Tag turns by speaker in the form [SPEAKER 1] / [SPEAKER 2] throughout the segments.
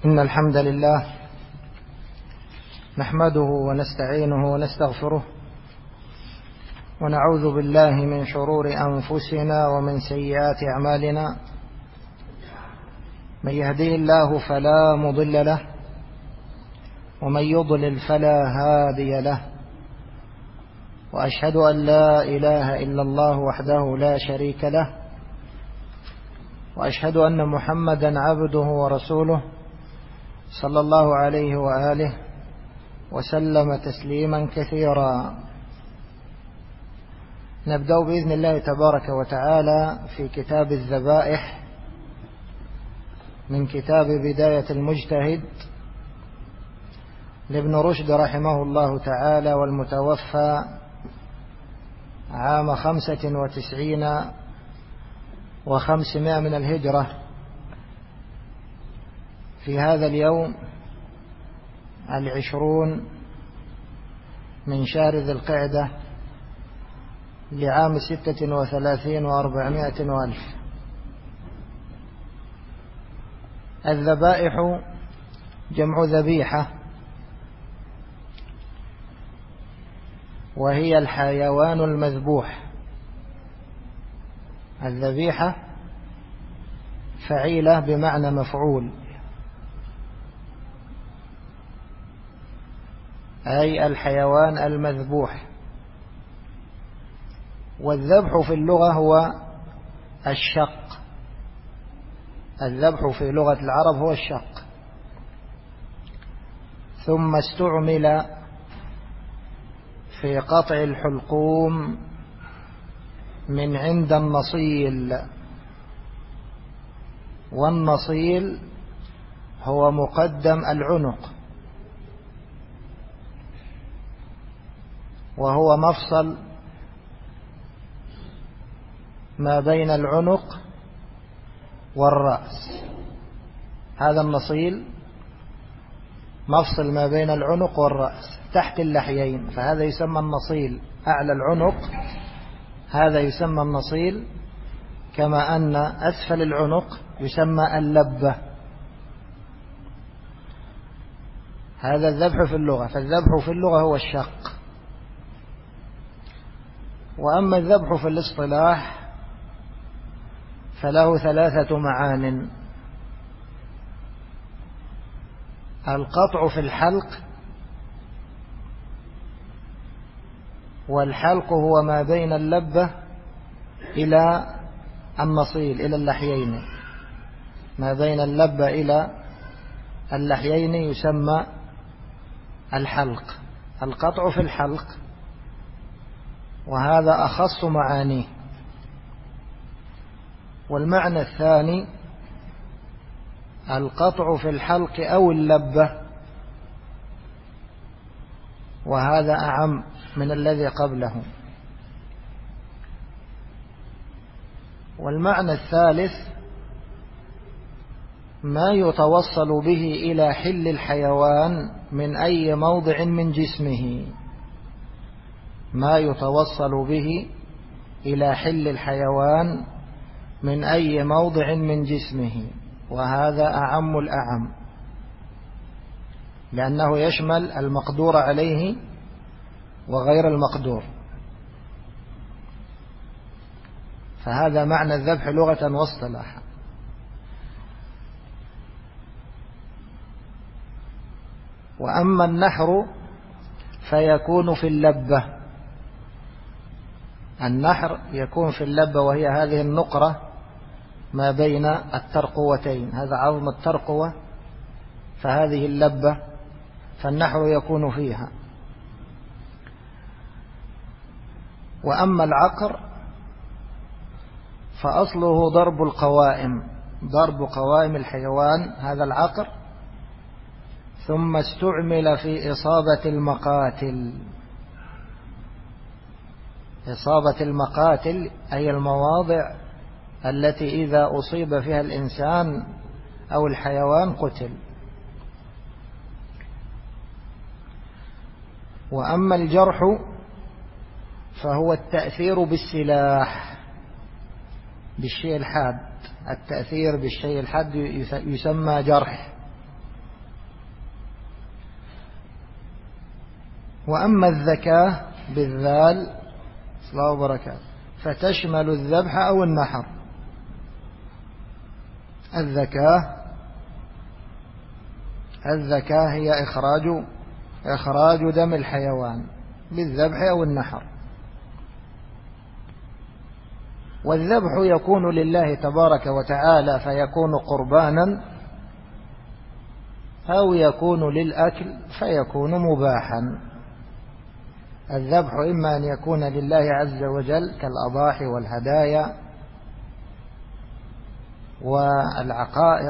[SPEAKER 1] إن الحمد لله نحمده ونستعينه ونستغفره ونعوذ بالله من شرور أنفسنا ومن سيئات أعمالنا. من يهديه الله فلا مضل له ومن يضلل فلا هادي له، وأشهد أن لا إله إلا الله وحده لا شريك له، وأشهد أن محمدا عبده ورسوله صلى الله عليه وآله وسلم تسليما كثيرا. نبدأ بإذن الله تبارك وتعالى في كتاب الذبائح من كتاب بداية المجتهد لابن رشد رحمه الله تعالى، والمتوفى عام 95 و500 من الهجرة، في هذا اليوم 20 من شهر ذي القعدة لعام 36 و400 وألف. الذبائح جمع ذبيحة، وهي الحيوان المذبوح. الذبيحة فعيلة بمعنى مفعول، أي الحيوان المذبوح. والذبح في اللغة هو الشق. الذبح في لغة العرب هو الشق، ثم استعمل في قطع الحلقوم من عند النصيل. والنصيل هو مقدم العنق، وهو مفصل ما بين العنق والرأس. هذا النصيل مفصل ما بين العنق والرأس تحت اللحيين، فهذا يسمى النصيل أعلى العنق، هذا يسمى النصيل، كما أن أسفل العنق يسمى اللبة. هذا الذبح في اللغة. فالذبح في اللغة هو الشق. وأما الذبح في الاصطلاح فله 3 معان. القطع في الحلق، والحلق هو ما بين اللبة إلى النصيل إلى اللحيين، ما بين اللبة إلى اللحيين يسمى الحلق. القطع في الحلق، وهذا أخص معانيه. والمعنى الثاني القطع في الحلق أو اللبة، وهذا أعم من الذي قبله. والمعنى الثالث ما يتوصل به إلى حل الحيوان من أي موضع من جسمه. ما يتوصل به إلى حل الحيوان من أي موضع من جسمه، وهذا أعم الأعم، لأنه يشمل المقدور عليه وغير المقدور. فهذا معنى الذبح لغة واصطلاحا. وأما النحر فيكون في اللبة. النحر يكون في اللبة، وهي هذه النقرة ما بين الترقوتين، هذا عظم الترقوة، فهذه اللبة، فالنحر يكون فيها. وأما العقر فأصله ضرب القوائم، ضرب قوائم الحيوان، هذا العقر، ثم استعمل في إصابة المقاتل. إصابة المقاتل أي المواضع التي إذا أصيب فيها الإنسان أو الحيوان قتل. وأما الجرح فهو التأثير بالسلاح، بالشيء الحاد. التأثير بالشيء الحاد يسمى جرح. وأما الزكاة بالذال الله وبركاته فتشمل الذبح أو النحر. الزكاة هي إخراج دم الحيوان بالذبح أو النحر. والذبح يكون لله تبارك وتعالى فيكون قربانا، أو يكون للأكل فيكون مباحا. الذبح إما أن يكون لله عز وجل كالأضاحي والهدايا والعقائق،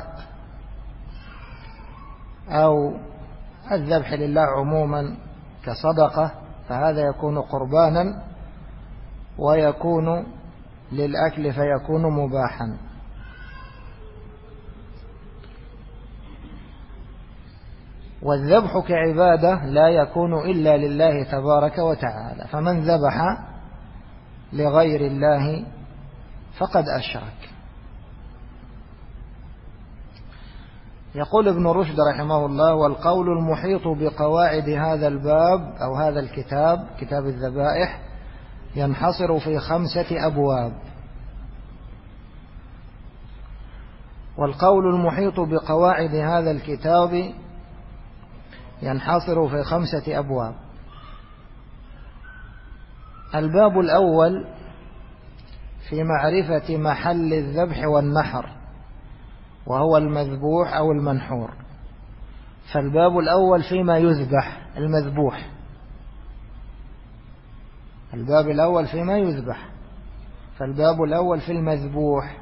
[SPEAKER 1] أو الذبح لله عموما كصدقة، فهذا يكون قربانا، ويكون للأكل فيكون مباحا. والذبح كعبادة لا يكون إلا لله تبارك وتعالى، فمن ذبح لغير الله فقد أشرك. يقول ابن رشد رحمه الله: والقول المحيط بقواعد هذا الباب أو هذا الكتاب، كتاب الذبائح، ينحصر في 5 أبواب. والقول المحيط بقواعد هذا الكتاب ينحصر في 5 أبواب. الباب الأول في معرفة محل الذبح والنحر، وهو المذبوح أو المنحور. فالباب الأول فيما يذبح المذبوح، الباب الأول فيما يذبح، فالباب الأول في المذبوح.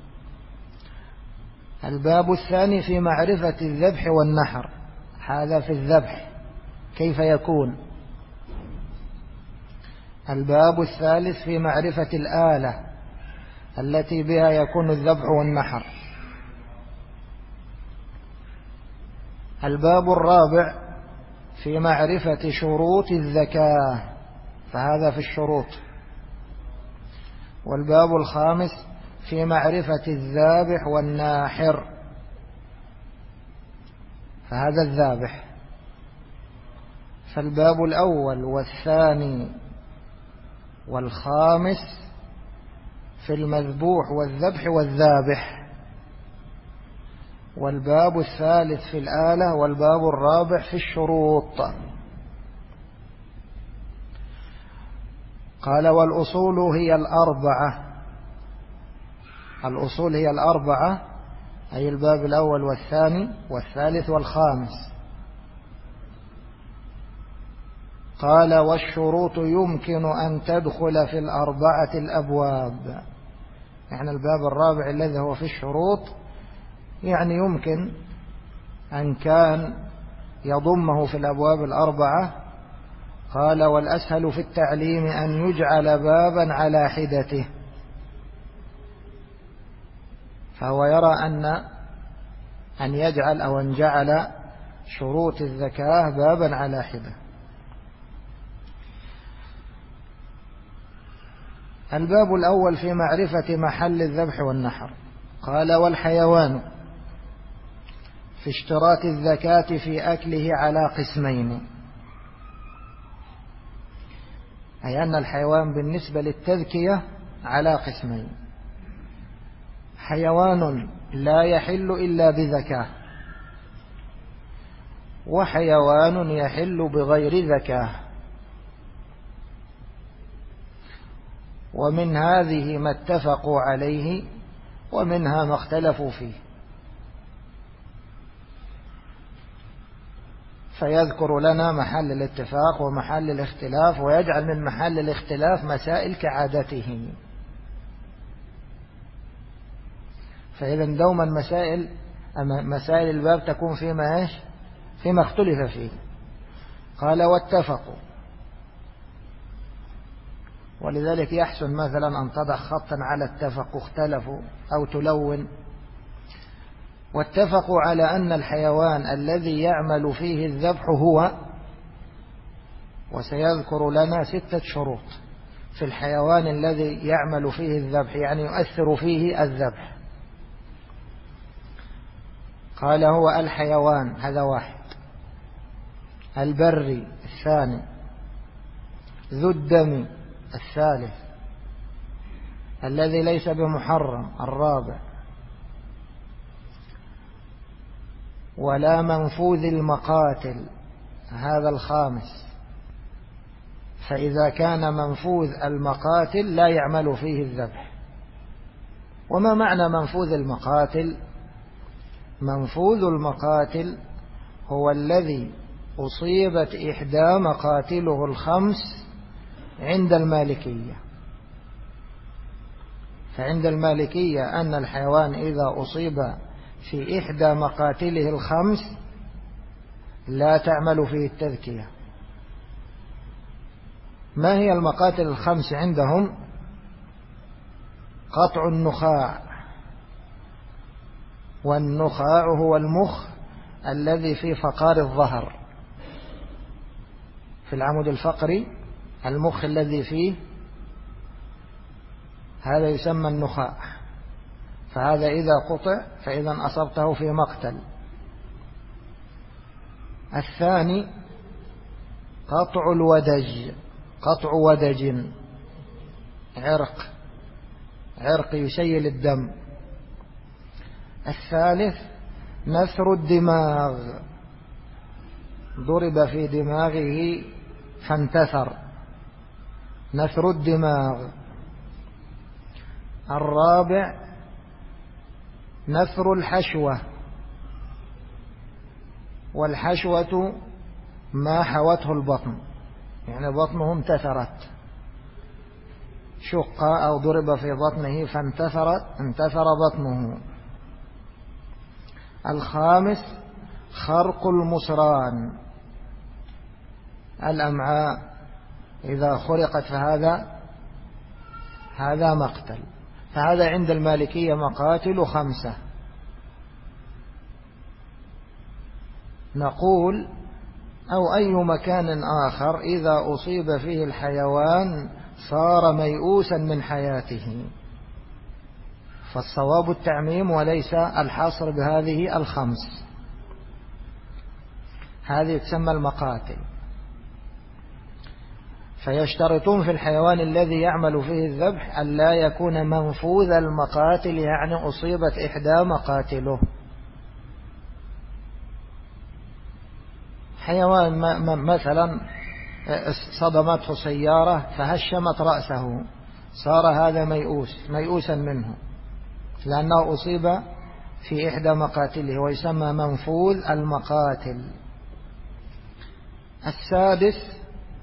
[SPEAKER 1] الباب الثاني في معرفة الذبح والنحر، هذا في الذبح كيف يكون. الباب الثالث في معرفة الآلة التي بها يكون الذبح والنحر. الباب الرابع في معرفة شروط الزكاة، فهذا في الشروط. والباب الخامس في معرفة الذابح والناحر، فهذا الذابح. فالباب الأول والثاني والخامس في المذبوح والذبح والذابح، والباب الثالث في الآلة، والباب الرابع في الشروط. قال: والأصول هي الأربعة. الأصول هي الأربعة، أي الباب الأول والثاني والثالث والخامس. قال: والشروط يمكن أن تدخل في 4 الأبواب. يعني الباب الرابع الذي هو في الشروط يعني يمكن أن كان يضمه في الأبواب 4. قال: والأسهل في التعليم أن يجعل بابا على حدته. فهو يرى أن يجعل أو أن جعل شروط الزكاة بابا على حدة. الباب الأول في معرفة محل الذبح والنحر. قال: والحيوان في اشتراط الزكاة في أكله على قسمين، أي أن الحيوان بالنسبة للتذكية على قسمين: حيوان لا يحل إلا بزكاة، وحيوان يحل بغير زكاة. ومن هذه ما اتفقوا عليه، ومنها ما اختلفوا فيه. فيذكر لنا محل الاتفاق ومحل الاختلاف، ويجعل من محل الاختلاف مسائل كعادته. فإذا دوما مسائل الباب تكون فيما اختلف فيه. قال: واتفقوا. ولذلك يحسن مثلا أن تضع خطا على اتفقوا اختلفوا، أو تلون. واتفقوا على أن الحيوان الذي يعمل فيه الذبح هو، وسيذكر لنا 6 شروط في الحيوان الذي يعمل فيه الذبح، يعني يؤثر فيه الذبح. قال: هو الحيوان، هذا واحد. البري الثاني، ذو الدم الثالث الذي ليس بمحرم الرابع، ولا منفوذ المقاتل هذا الخامس، فإذا كان منفوذ المقاتل لا يعمل فيه الذبح. وما معنى منفوذ المقاتل؟ منفوذ المقاتل هو الذي أصيبت إحدى مقاتله الخمس عند المالكية. فعند المالكية أن الحيوان إذا أصيب في إحدى مقاتله الخمس لا تعمل فيه التذكية. ما هي المقاتل الخمس عندهم؟ قطع النخاع، والنخاع هو المخ الذي في فقار الظهر، في العمود الفقري المخ الذي فيه، هذا يسمى النخاع. فهذا إذا قطع فإذا أصبته في مقتل. الثاني قطع الودج، قطع ودج عرق يسيل الدم. الثالث نثر الدماغ، ضرب في دماغه فانتثر، نثر الدماغ. الرابع نثر الحشوة، والحشوة ما حوته البطن، يعني بطنه انتثرت، شق أو ضرب في بطنه انتثر بطنه. الخامس خرق المصران، الأمعاء إذا خرقت فهذا مقتل. فهذا عند المالكية مقاتل خمسة. نقول أو أي مكان آخر إذا أصيب فيه الحيوان صار ميؤوسا من حياته، فالصواب التعميم وليس الحصر بهذه الخمس. هذه تسمى المقاتل. فيشترطون في الحيوان الذي يعمل فيه الذبح أن لا يكون منفوذ المقاتل، يعني أصيبت إحدى مقاتله. حيوان مثلا صدمته سيارة فهشمت رأسه، صار هذا ميؤوسا منه لأنه أصيب في إحدى مقاتله، ويسمى منفوذ المقاتل. السادس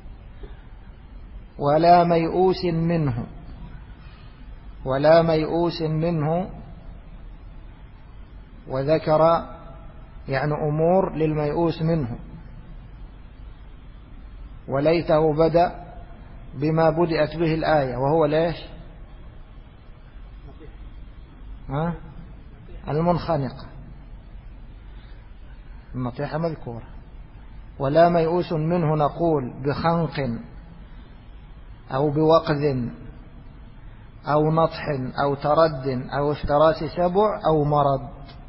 [SPEAKER 1] ولا ميؤوس منه، ولا ميؤوس منه، وذكر يعني أمور للميؤوس منه، وليته بدأ بما بدأت به الآية، وهو ليش؟ المنخنقة، النطيحة مذكورة. ولا ميؤوس منه نقول بخنق أو بوقذ أو نطح أو ترد أو افتراس سبع أو مرض.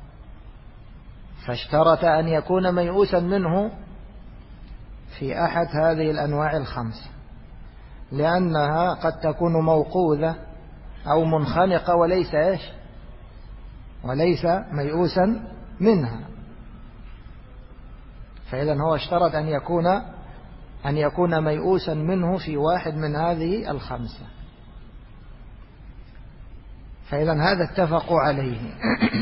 [SPEAKER 1] فاشترط أن يكون ميؤوسا منه في أحد هذه الأنواع الخمس، لأنها قد تكون موقوذة أو منخنقة وليس ميؤوسا منها. فإذا هو اشترط أن يكون ميؤوسا منه في واحد من هذه الخمسة. فإذا هذا اتفقوا عليه.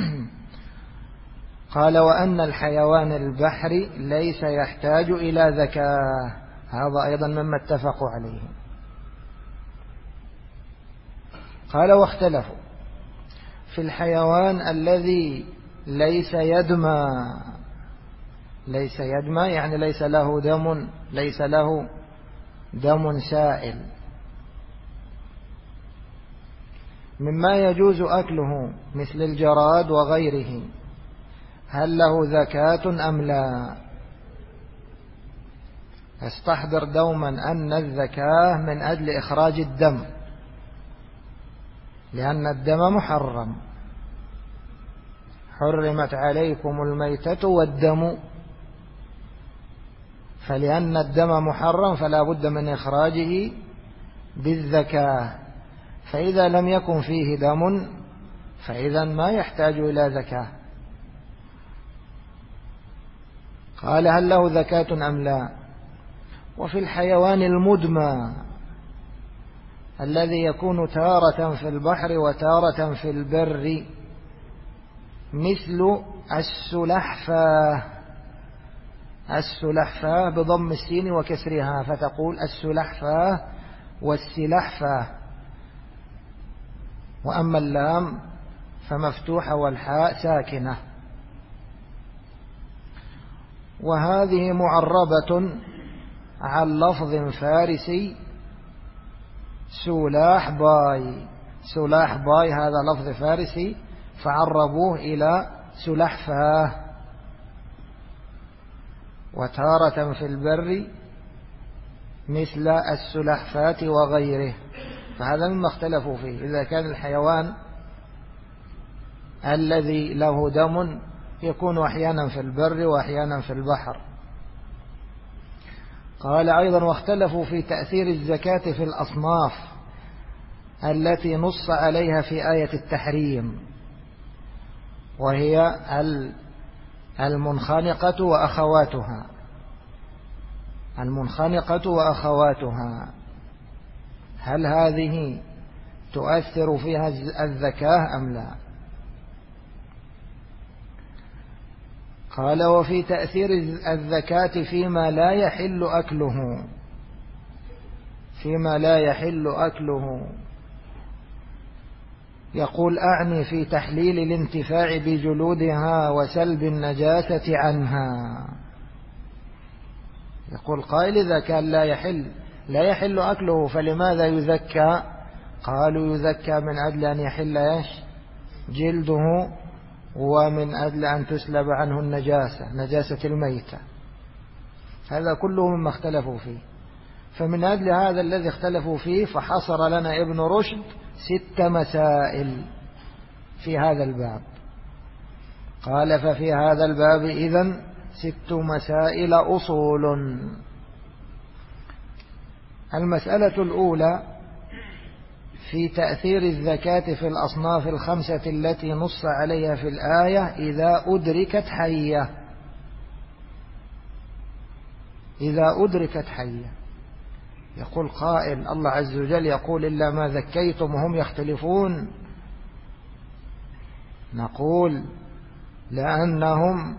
[SPEAKER 1] قال وأن الحيوان البحري ليس يحتاج إلى ذكاة، هذا أيضا مما اتفقوا عليه. قال واختلفوا في الحيوان الذي ليس يدمى. ليس يدمى يعني ليس له دم سائل، مما يجوز أكله مثل الجراد وغيره، هل له زكاة أم لا؟ استحضر دوما أن الزكاة من أجل إخراج الدم، لأن الدم محرم. حرمت عليكم الميتة والدم، فلأن الدم محرم فلا بد من إخراجه بالزكاة، فإذا لم يكن فيه دم فإذا ما يحتاج إلى زكاة. قال هل له زكاة أم لا؟ وفي الحيوان المدمى الذي يكون تارة في البحر وتارة في البر مثل السلحفاة، السلحفاة بضم السين وكسرها فتقول السلحفاة والسلحفاة، وأما اللام فمفتوحة والحاء ساكنة. وهذه معربة عن لفظ فارسي سلاح باي، سلاح باي هذا لفظ فارسي فعربوه إلى سلحفاة. وتارة في البر مثل السلحفاة وغيره، فهذا مما اختلفوا فيه، إذا كان الحيوان الذي له دم يكون أحيانا في البر وأحيانا في البحر. قال أيضا واختلفوا في تأثير الزكاة في الأصناف التي نص عليها في آية التحريم، وهي المنخنقة وأخواتها، المنخنقة وأخواتها، هل هذه تؤثر فيها الزكاة أم لا؟ قال وفي تأثير الزكاة فيما لا يحل أكله، فيما لا يحل أكله، يقول أعني في تحليل الانتفاع بجلودها وسلب النجاسة عنها. يقول قائل إذا كان لا يحل أكله فلماذا يزكى؟ قالوا يزكى من أجل أن يحل جلده، ومن أجل أن تسلب عنه النجاسة، نجاسة الميتة. هذا كله مما اختلفوا فيه، فمن أجل هذا الذي اختلفوا فيه فحصر لنا ابن رشد 6 مسائل في هذا الباب. قال ففي هذا الباب إذن 6 مسائل أصول. المسألة الأولى في تأثير الزكاة في الأصناف 5 التي نص عليها في الآية إذا أدركت حية، إذا أدركت حية. يقول قائل الله عز وجل يقول إلا ما ذكيتم وهم يختلفون، نقول لأنهم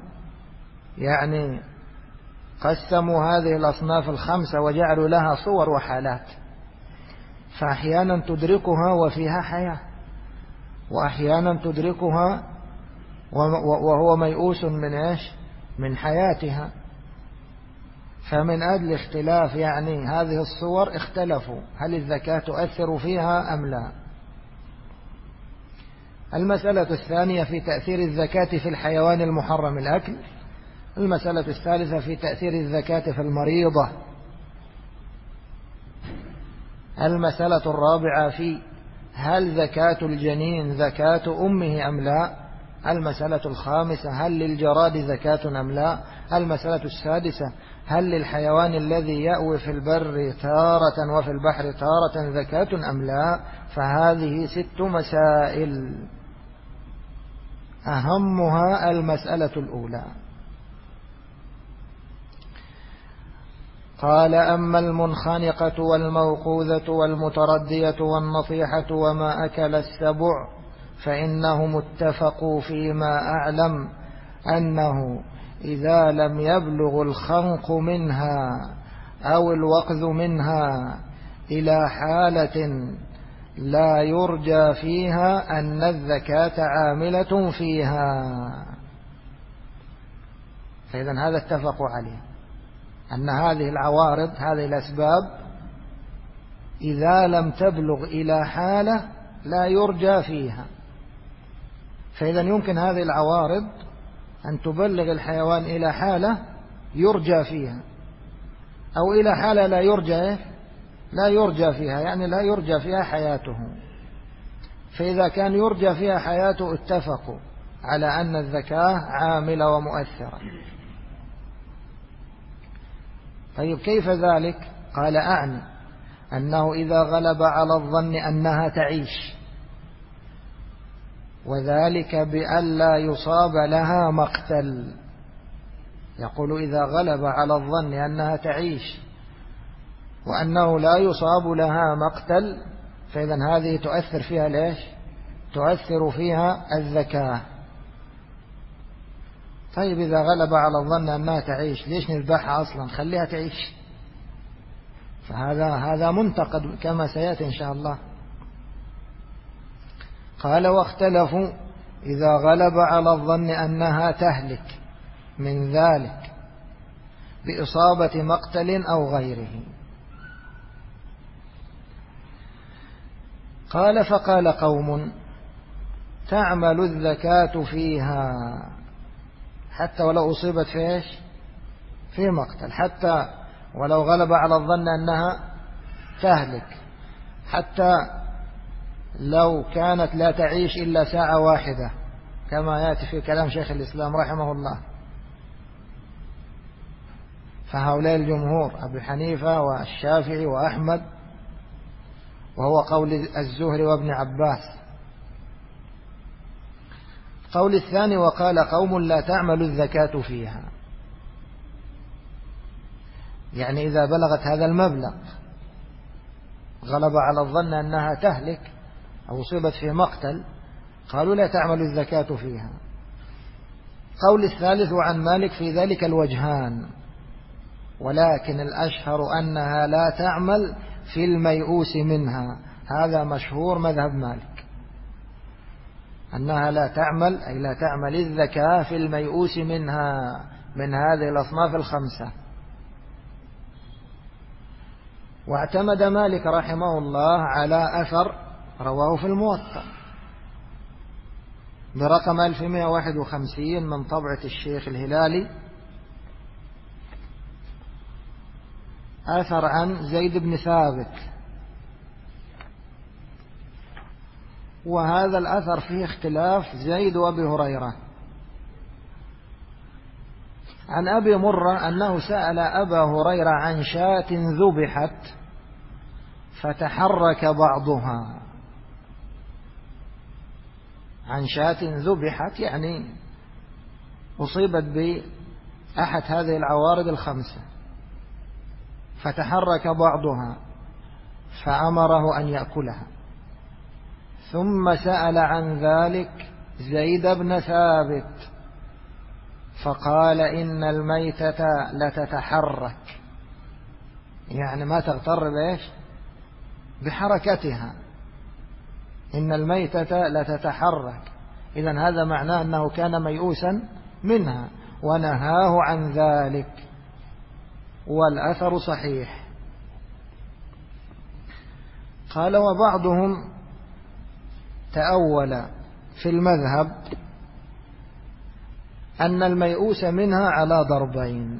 [SPEAKER 1] قسموا هذه الأصناف 5 وجعلوا لها صور وحالات، فأحيانا تدركها وفيها حياة، وأحيانا تدركها وهو ميؤوس من حياتها. فمن أجل اختلاف هذه الصور اختلفوا هل الزكاة تؤثر فيها أم لا. المسألة الثانية في تأثير الزكاة في الحيوان المحرم الأكل. المسألة الثالثة في تأثير الزكاة في المريضة. المسألة الرابعة في هل زكاة الجنين زكاة أمه أم لا. المسألة الخامسة هل للجراد زكاة أم لا. المسألة السادسة هل للحيوان الذي يأوي في البر تارة وفي البحر تارة زكاة أم لا. فهذه 6 مسائل، أهمها المسألة الأولى. قال أما المنخنقة والموقوذة والمتردية والنطيحة وما أكل السبع فإنهم اتفقوا فيما أعلم أنه إذا لم يبلغ الخنق منها أو الوقذ منها إلى حالة لا يرجى فيها أن الزكاة عاملة فيها. فإذا هذا اتفقوا عليه أن هذه العوارض، هذه الأسباب إذا لم تبلغ إلى حالة لا يرجى فيها، فإذا يمكن هذه العوارض أن تبلغ الحيوان إلى حالة يرجى فيها، أو إلى حالة لا يرجى فيها، لا يرجى فيها حياته. فإذا كان يرجى فيها حياته اتفقوا على أن الزكاة عاملة ومؤثرة. طيب كيف ذلك؟ قال أعني أنه إذا غلب على الظن أنها تعيش، وذلك بألا يصاب لها مقتل. يقول إذا غلب على الظن أنها تعيش وأنه لا يصاب لها مقتل، فإذا هذه تؤثر فيها ليش؟ تؤثر فيها الذكاء. طيب إذا غلب على الظن أنها تعيش، ليش نذبحها أصلا؟ خليها تعيش. فهذا منتقد كما سيأتي إن شاء الله. قال واختلفوا إذا غلب على الظن أنها تهلك من ذلك بإصابة مقتل أو غيره. قال فقال قوم تعمل الزكاة فيها حتى ولو أصيبت في إيش؟ في مقتل، حتى ولو غلب على الظن أنها تهلك، حتى لو كانت لا تعيش إلا ساعة واحدة، كما يأتي في كلام شيخ الإسلام رحمه الله. فهؤلاء الجمهور أبي حنيفة والشافعي وأحمد، وهو قول الزهري وابن عباس. قول الثاني وقال قوم لا تعمل الزكاة فيها، يعني إذا بلغت هذا المبلغ غلب على الظن أنها تهلك أو أصيبت في مقتل، قالوا لا تعمل الزكاة فيها. قول الثالث عن مالك في ذلك الوجهان، ولكن الأشهر أنها لا تعمل في الميؤوس منها. هذا مشهور مذهب مالك، أنها لا تعمل، أي لا تعمل الزكاة في الميؤوس منها من هذه الأصناف الخمسة. واعتمد مالك رحمه الله على أثر رواه في الموطأ برقم 1151 من طبعة الشيخ الهلالي، أثر عن زيد بن ثابت. وهذا الأثر فيه اختلاف زيد وأبي هريرة. عن أبي مرة أنه سأل أبا هريرة عن شاة ذبحت فتحرك بعضها. عن شاة ذبحت يعني أصيبت بأحد هذه العوارض الخمسة، فتحرك بعضها فأمره أن يأكلها. ثم سأل عن ذلك زيد بن ثابت فقال إن الميتة لتتحرك، يعني ما تغتر بإيش؟ بحركتها. إن الميتة لتتحرك، إذن هذا معناه أنه كان ميؤوسا منها ونهاه عن ذلك، والأثر صحيح. قال وبعضهم تأول في المذهب أن الميؤوس منها على ضربين: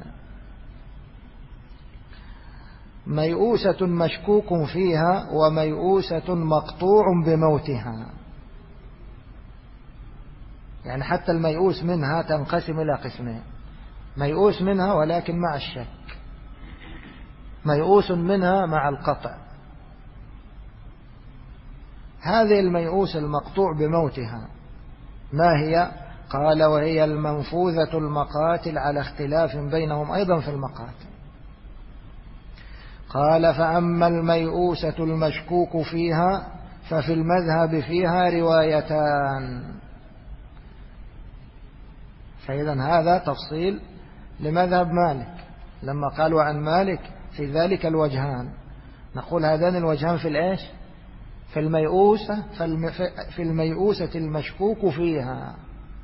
[SPEAKER 1] ميؤوسة مشكوك فيها وميؤوسة مقطوع بموتها. يعني حتى الميؤوس منها تنقسم إلى قسمين: ميؤوس منها ولكن مع الشك، ميؤوس منها مع القطع. هذه الميؤوس المقطوع بموتها ما هي؟ قال وهي المنفوذة المقاتل على اختلاف بينهم أيضا في المقاتل. قال فأما الميؤوسة المشكوك فيها ففي المذهب فيها روايتان. فإذا هذا تفصيل لمذهب مالك. لما قالوا عن مالك في ذلك الوجهان، نقول هذان الوجهان في الإيش؟ في الميؤوسة، في الميؤوسة المشكوك فيها.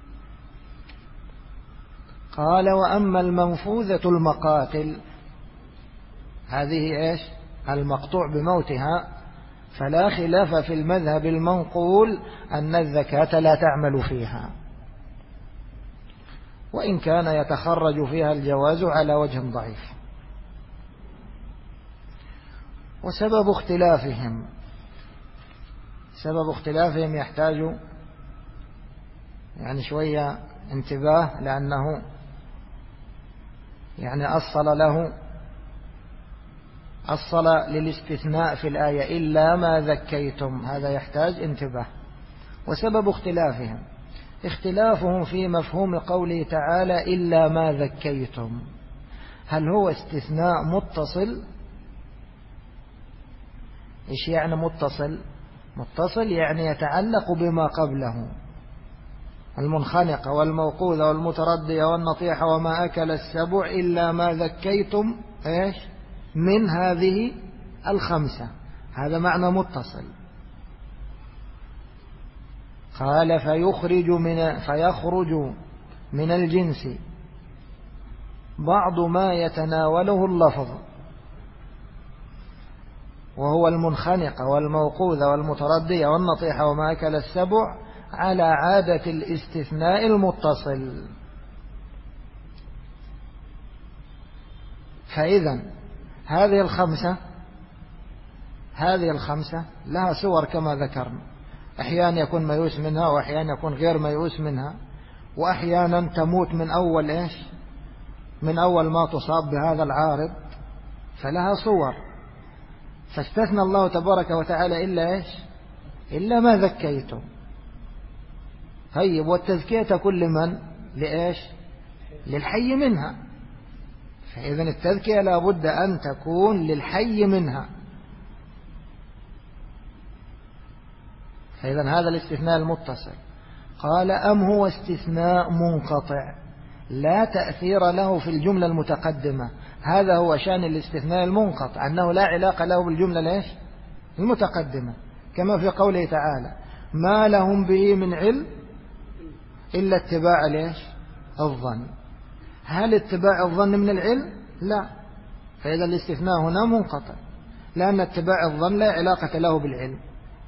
[SPEAKER 1] قال وأما المنفوذة المقاتل، هذه إيش؟ المقطوع بموتها، فلا خلاف في المذهب المنقول أن الزكاة لا تعمل فيها، وإن كان يتخرج فيها الجواز على وجه ضعيف. وسبب اختلافهم يحتاج يعني شوية انتباه، لأنه يعني أصل له الصلاة للاستثناء في الآية إلا ما ذكيتم، هذا يحتاج انتباه. وسبب اختلافهم في مفهوم قوله تعالى إلا ما ذكيتم، هل هو استثناء متصل؟ إيش يعني متصل؟ متصل يعني يتعلق بما قبله، المنخنقة والموقوذة والمتردية والنطيحة وما أكل السبع إلا ما ذكيتم إيش من هذه الخمسة، هذا معنى متصل. قال فيخرج من الجنس بعض ما يتناوله اللفظ، وهو المنخنقة والموقوذة والمتردية والنطيحة وما أكل السبع على عادة الاستثناء المتصل. فإذا هذه الخمسة لها صور كما ذكرنا، أحيانا يكون ميؤوس منها وأحيانا يكون غير ميؤوس منها، وأحيانا تموت من أول ما تصاب بهذا العارض، فلها صور. فاستثنى الله تبارك وتعالى إلا ما ذكيتم. طيب، والتزكية تكون لمن؟ للحي منها، فإذا التزكية لا بد أن تكون للحي منها. فإذا هذا الاستثناء المتصل. قال أم هو استثناء منقطع لا تأثير له في الجملة المتقدمة؟ هذا هو شأن الاستثناء المنقطع، أنه لا علاقة له بالجملة المتقدمة، كما في قوله تعالى ما لهم به من علم إلا اتباع الظن. هل اتباع الظن من العلم؟ لا. فإذا الاستثناء هنا منقطع، لأن اتباع الظن لا علاقة له بالعلم.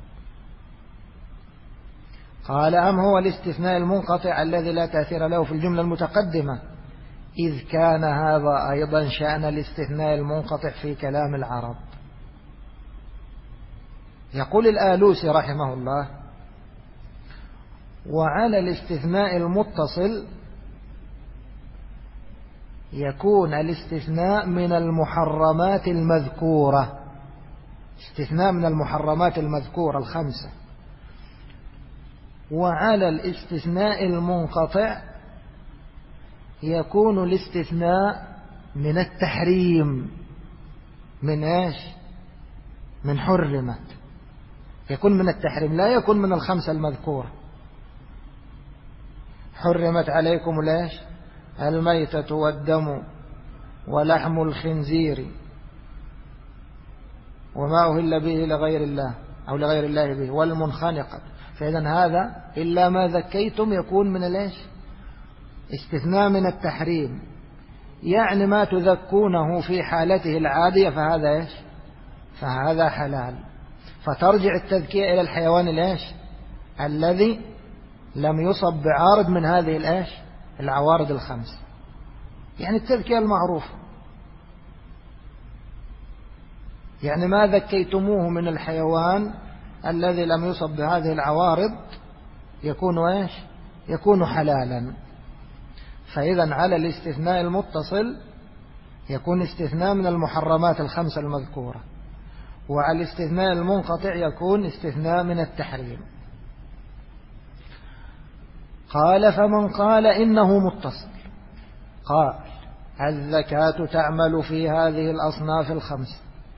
[SPEAKER 1] قال أم هو الاستثناء المنقطع الذي لا تأثير له في الجملة المتقدمة، إذ كان هذا أيضا شأن الاستثناء المنقطع في كلام العرب. يقول الآلوسي رحمه الله وعلى الاستثناء المتصل يكون الاستثناء من المحرمات المذكورة، استثناء من المحرمات المذكورة الخمسة. وعلى الاستثناء المنقطع يكون الاستثناء من التحريم، من حرمت، يكون من التحريم، لا يكون من الخمسة المذكورة. حرمت عليكم الميتة والدم ولحم الخنزير وما أهل به لغير الله أو لغير الله به والمنخنقة. فإذا هذا إلا ما ذكيتم يكون من استثناء من التحريم، يعني ما تذكونه في حالته العادية فهذا حلال. فترجع التذكية إلى الحيوان الذي لم يصب بعارض من هذه العوارض الخمس، يعني التذكية المعروفة. يعني ما ذكيتموه من الحيوان الذي لم يصب بهذه العوارض يكون حلالا. فإذا على الاستثناء المتصل يكون استثناء من المحرمات الخمسة المذكورة، وعلى الاستثناء المنقطع يكون استثناء من التحريم. قال فمن قال إنه متصل قال الزكاة تعمل في هذه الأصناف الخمس.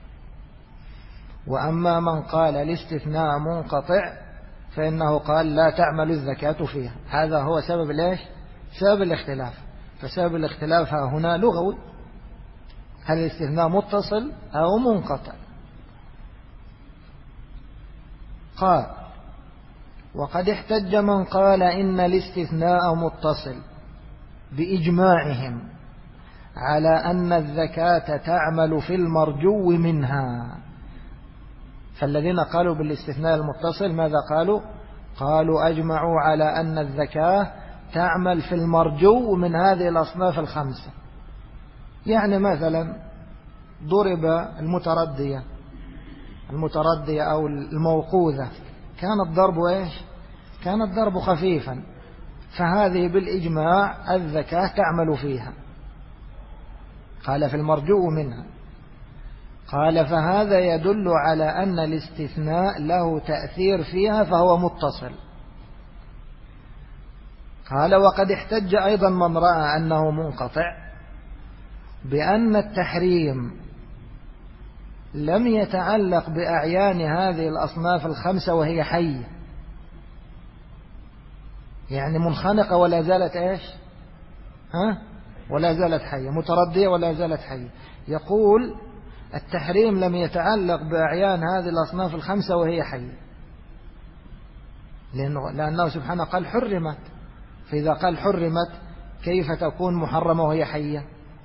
[SPEAKER 1] وأما من قال الاستثناء منقطع فإنه قال لا تعمل الزكاة فيها. هذا هو سبب الاختلاف. فسبب الاختلاف هنا لغوي، هل الاستثناء متصل أو منقطع. قال وقد احتج من قال إن الاستثناء متصل بإجماعهم على أن الزكاة تعمل في المرجو منها. فالذين قالوا بالاستثناء المتصل ماذا قالوا أجمعوا على أن الزكاة تعمل في المرجو من هذه الأصناف الخمسة. يعني مثلا ضرب المتردية أو الموقوذة، كان الضرب خفيفا، فهذه بالإجماع الزكاة تعمل فيها، قال في المرجو منها. قال فهذا يدل على أن الاستثناء له تأثير فيها فهو متصل. قال وقد احتج أيضا من رأى أنه منقطع بأن التحريم لم يتعلق بأعيان هذه الأصناف الخمسة وهي حية، يعني منخنقة ولا زالت إيش؟ ولا زالت حية، متردية ولا زالت حية. يقول التحريم لم يتعلق بأعيان هذه الأصناف الخمسة وهي حية، لأنه سبحانه قال حرمت، فإذا قال حرمت كيف تكون محرمة وهي حية؟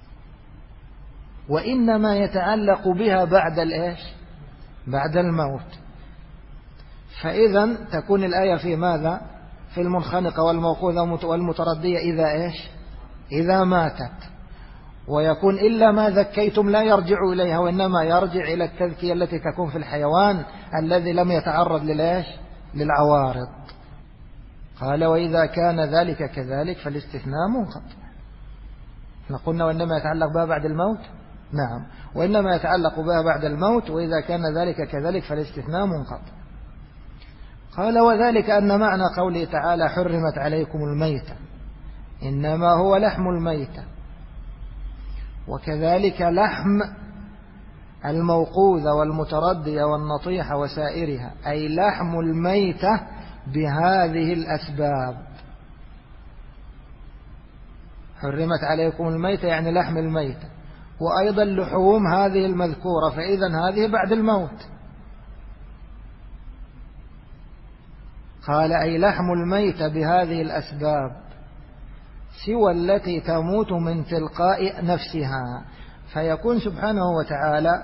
[SPEAKER 1] وإنما يتعلق بها بعد الإيش؟ بعد الموت. فإذا تكون الآية في ماذا؟ في المنخنقة والموقوذة والمتردية إذا إيش؟ إذا ماتت. ويكون إلا ما ذكيتم لا يرجع إليها، وإنما يرجع إلى التذكية التي تكون في الحيوان الذي لم يتعرض للإيش؟ للعوارض. قال وإذا كان ذلك كذلك فالاستثناء منقطع. قلنا وإنما يتعلق بها بعد الموت، نعم، وإنما يتعلق بها بعد الموت، وإذا كان ذلك كذلك فالاستثناء منقطع. قال وذلك أن معنى قوله تعالى حرمت عليكم الميتة إنما هو لحم الميتة، وكذلك لحم الموقوذة والمتردية والنطيحة وسائرها، أي لحم الميتة بهذه الأسباب. حرمت عليكم الميتة يعني لحم الميتة، وأيضا لحوم هذه المذكورة، فإذا هذه بعد الموت. قال أي لحم الميتة بهذه الأسباب سوى التي تموت من تلقاء نفسها. فيكون سبحانه وتعالى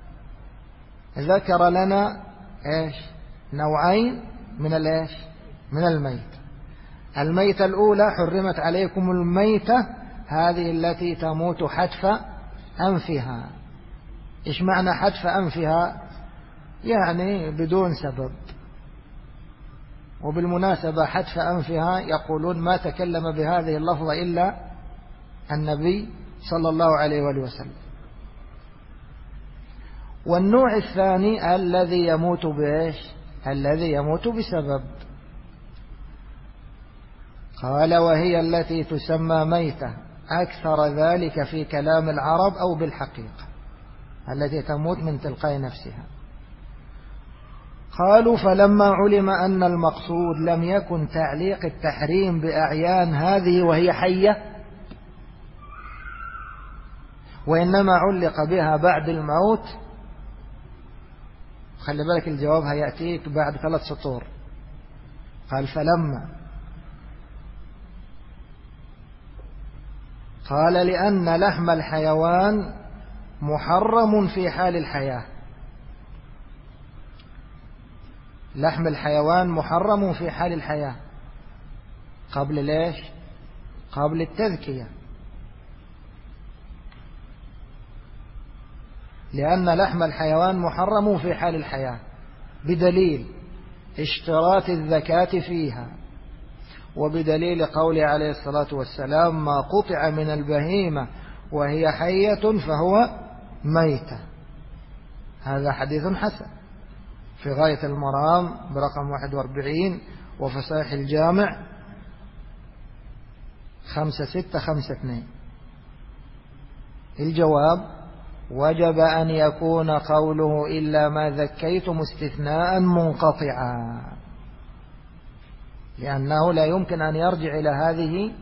[SPEAKER 1] ذكر لنا إيش؟ نوعين من الإيش؟ من الميتة. الميتة الأولى حرمت عليكم الميتة، هذه التي تموت حتف أنفها. إيش معنى حتف أنفها؟ يعني بدون سبب. وبالمناسبة حتف أنفها يقولون ما تكلم بهذه اللفظة إلا النبي صلى الله عليه وآله وسلم. والنوع الثاني الذي يموت بإيش؟ الذي يموت بسبب. قال وهي التي تسمى ميتة أكثر ذلك في كلام العرب أو بالحقيقة، التي تموت من تلقاء نفسها. قالوا فلما علم أن المقصود لم يكن تعليق التحريم بأعيان هذه وهي حية، وإنما علق بها بعد الموت. خلي بالك الجواب هيأتيك بعد 3 سطور. قال فلما، قال لأن لحم الحيوان محرم في حال الحياة. لحم الحيوان محرم في حال الحياة قبل ليش؟ قبل التذكية. لأن لحم الحيوان محرم في حال الحياة بدليل اشتراط الزكاة فيها، وبدليل قوله عليه الصلاة والسلام ما قطع من البهيمة وهي حية فهو ميتة. هذا حديث حسن في غاية المرام برقم 41 وفصائح الجامع 5652. الجواب وجب أن يكون قوله إلا ما ذكيتم استثناء منقطعا، لأنه لا يمكن أن يرجع إلى هذه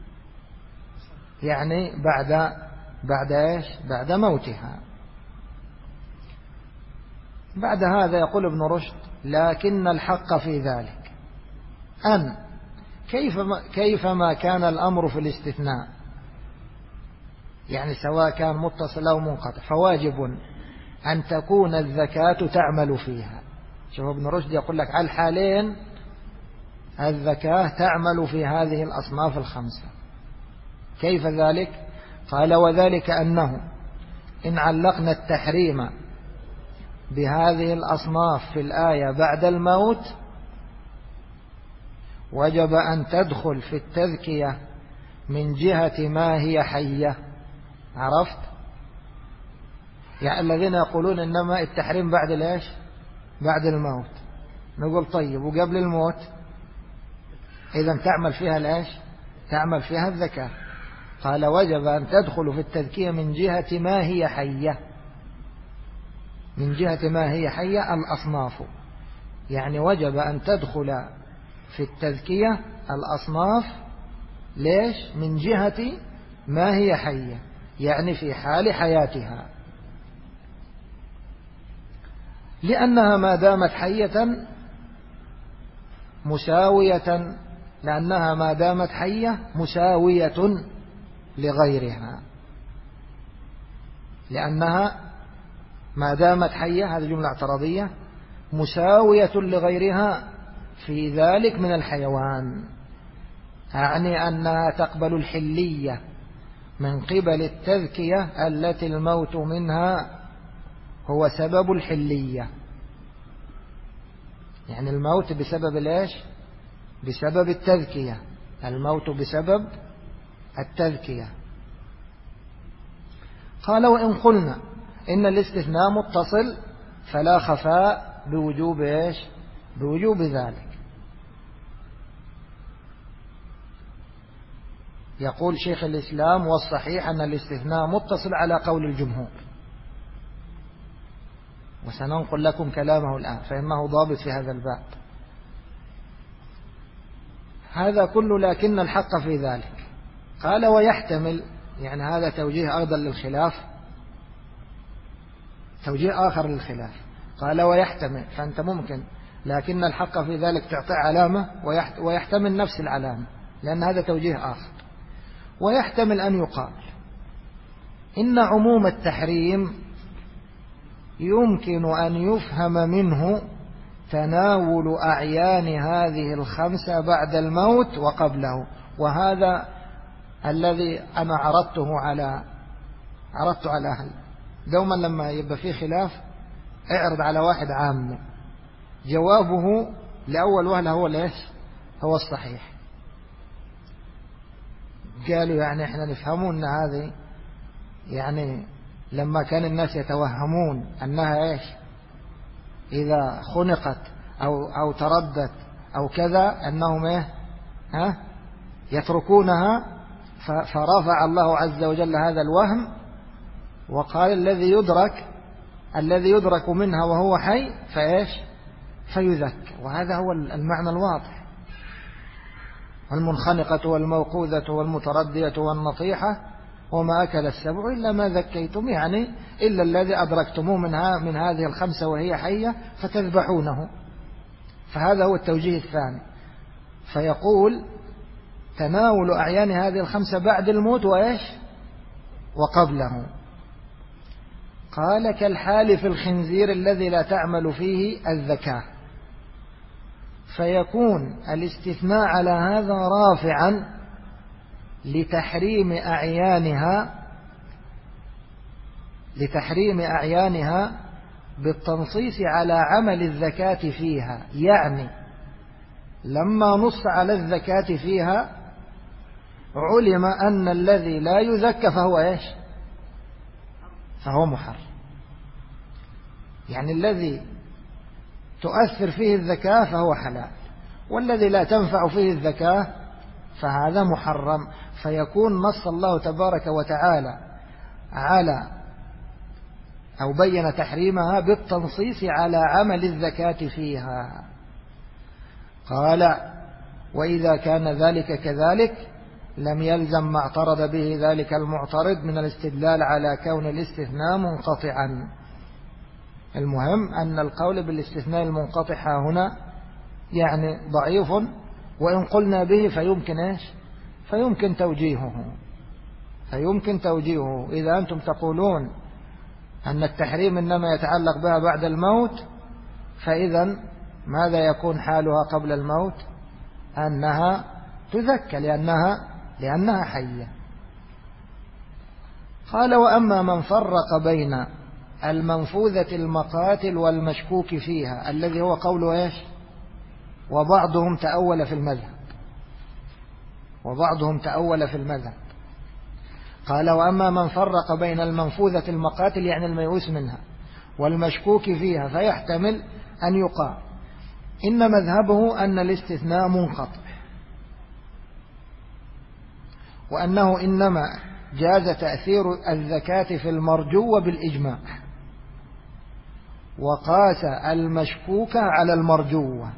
[SPEAKER 1] يعني بعد إيش؟ بعد موتها. بعد هذا يقول ابن رشد لكن الحق في ذلك أن كيفما كان الأمر في الاستثناء، يعني سواء كان متصل أو منقطع، فواجب أن تكون الزكاة تعمل فيها. شوف ابن رشد يقول لك على الحالين الزكاة تعمل في هذه الأصناف الخمسة. كيف ذلك؟ قال وذلك أنه إن علقنا التحريم بهذه الأصناف في الآية بعد الموت وجب أن تدخل في التذكية من جهة ما هي حية. عرفت؟ يعني الذين يقولون إنما التحريم بعد الإيش؟ بعد الموت. نقول طيب وقبل الموت إذا تعمل فيها الإيش؟ تعمل فيها الذكاء. قال وجب أن تدخل في التذكية من جهة ما هي حية، من جهة ما هي حية الأصناف. يعني وجب أن تدخل في التذكية الأصناف. ليش؟ من جهة ما هي حية، يعني في حال حياتها، لأنها ما دامت حية مساوية، لأنها ما دامت حية مساوية لغيرها، لأنها ما دامت حية، هذه جملة اعتراضية، مساوية لغيرها في ذلك من الحيوان، أعني أنها تقبل الحلية من قبل التذكية التي الموت منها هو سبب الحلية. يعني الموت بسبب ليش؟ بسبب التذكية، الموت بسبب التذكية. قال وإن قلنا إن الاستثناء متصل فلا خفاء بوجوب إيش؟ بوجوب ذلك. يقول شيخ الإسلام والصحيح أن الاستثناء متصل على قول الجمهور، وسننقل لكم كلامه الآن فإنه ضابط في هذا الباب. هذا كله لكن الحق في ذلك. قال ويحتمل، يعني هذا توجيه أيضا للخلاف، توجيه آخر للخلاف. قال ويحتمل، فأنت ممكن لكن الحق في ذلك تعطي علامة ويحتمل نفس العلامة، لأن هذا توجيه آخر. ويحتمل أن يقال إن عموم التحريم يمكن أن يفهم منه تناول أعيان هذه الخمسة بعد الموت وقبله، وهذا الذي أنا عرضته على أهل. دوما لما يبقى فيه خلاف اعرض على واحد عام، جوابه لأول وهلة هو ليش؟ هو الصحيح. قالوا يعني احنا نفهمون ان هذه، يعني لما كان الناس يتوهمون أنها إيش؟ إذا خنقت أو تردت أو كذا أنهم إيه؟ يتركونها، فرفع الله عز وجل هذا الوهم وقال الذي يدرك منها وهو حي فإيش؟ فيذكر. وهذا هو المعنى الواضح. والمنخنقة والموقوذة والمتردية والنطيحة وما أكل السبع إلا ما ذكيتم، يعني إلا الذي أدركتموه من هذه الخمسة وهي حية فتذبحونه. فهذا هو التوجيه الثاني. فيقول تناول أعيان هذه الخمسة بعد الموت وإيش؟ وقبله. قال كالحال في الخنزير الذي لا تعمل فيه الذكاة، فيكون الاستثناء على هذا رافعا لتحريم أعيانها بالتنصيص على عمل الزكاة فيها. يعني لما نص على الزكاة فيها علم أن الذي لا يزكى فهو إيش؟ فهو محرم. يعني الذي تؤثر فيه الزكاة فهو حلال، والذي لا تنفع فيه الزكاة فهذا محرم. فيكون نص الله تبارك وتعالى على أو بين تحريمها بالتنصيص على عمل الزكاة فيها. قال وإذا كان ذلك كذلك لم يلزم ما اعترض به ذلك المعترض من الاستدلال على كون الاستثناء منقطعا. المهم أن القول بالاستثناء المنقطع هنا يعني ضعيف، وإن قلنا به فيمكن إيش؟ فيمكن توجيهه. إذا أنتم تقولون أن التحريم إنما يتعلق بها بعد الموت، فإذا ماذا يكون حالها قبل الموت؟ أنها تذكى لأنها حية. قال وأما من فرق بين المنفوذة المقاتل والمشكوك فيها، الذي هو قوله إيش؟ وبعضهم تأول في المذهب. قال وأما من فرق بين المنفوذة المقاتل يعني الميؤوس منها والمشكوك فيها فيحتمل أن يقال إن مذهبه أن الاستثناء منقطع، وأنه إنما جاز تأثير الزكاة في المرجو بالإجماع، وقاس المشكوك على المرجوة،